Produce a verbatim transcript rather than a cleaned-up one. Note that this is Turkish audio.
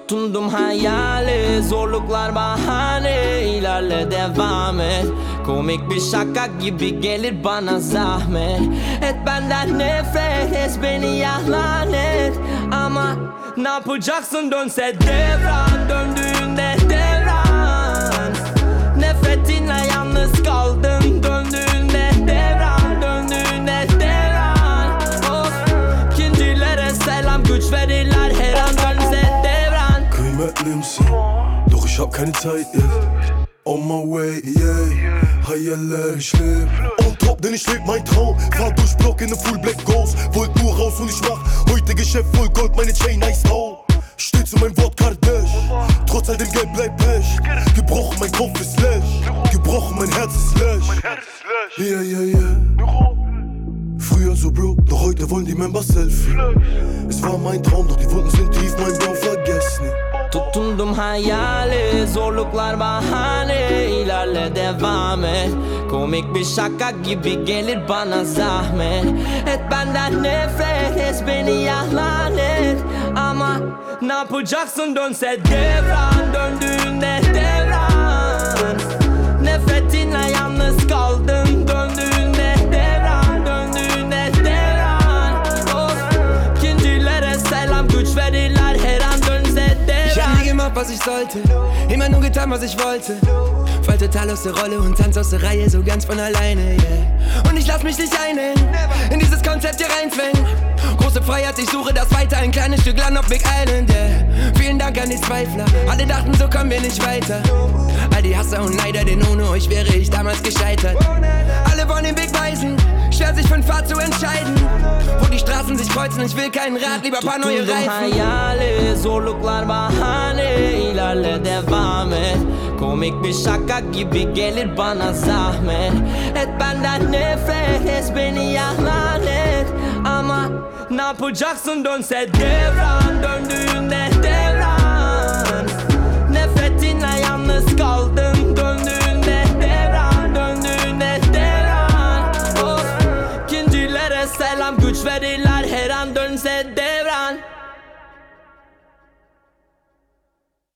Tutundum hayali, zorluklar bahane, ilerle devam et. Komik bir şaka gibi gelir bana zahmet. Et benden nefret, et beni yalan et. Ama ne yapacaksın dönse devran, döndüğünde devran. Nefretinle yalnız kaldım döndüğünde devran, döndüğünde devran. Of, ikincilere selam, güç verirler her an dönse devran. Kıymetlimsin, doch ich hab keine Zeit jetzt. On my way, yeah, Hayaller, ich leb on top, denn ich leb mein Traum. Fahr durch Block in ne Full Black Ghost. Wollt nur raus und ich mach heute Geschäft voll Gold, meine Chain nice out. Steh zu meinem Wort Kardash, trotz all dem Geld bleibt Pech. Gebrochen, mein Kopf ist leer, gebrochen, mein Herz ist leer. Yeah, yeah, yeah. Früher so broke, doch heute wollen die Member Selfie. Es war mein Traum, doch die Wunden sind tief, mein Bro, vergessen. Tutundum hayali, zorluklar bahane, ilerle devam et. Komik bir şaka gibi gelir bana zahmet. Et benden nefret, et beni yalan et. Ama ne yapacaksın dönse devran, döndüğünde devran. Nefretinle yalnız kaldım döndüğünde devran, döndüğünde devran. Of, ikincilere selam, güç verirler her an dönse devran. Ich hab nie gemacht, was ich sollte, immer nur getan, was ich wollte. Fall total aus der Rolle und tanz aus der Reihe so ganz von alleine, yeah. Und ich lass mich nicht einhängen, in dieses Konzept hier reinzwängen. Große Freiheit, ich suche das weiter, ein kleines Stück Land auf Big Island, yeah. Vielen Dank an die Zweifler, alle dachten, so kommen wir nicht weiter. All die Hasser und Neider, denn ohne euch wäre ich damals gescheitert. Alle wollen den Weg weisen, schwer sich für ein Pfad zu entscheiden. Wo die Straßen sich kreuzen, ich will keinen Rat, lieber paar neue Reifen. Hayali, zorluklar bahane, ilerle devam et. Komik bir şaka gibi gelir bana zahmet. Et benden nefret, et beni yalan et. Ama ne yapacaksın dönse devran, döndüğünde devran.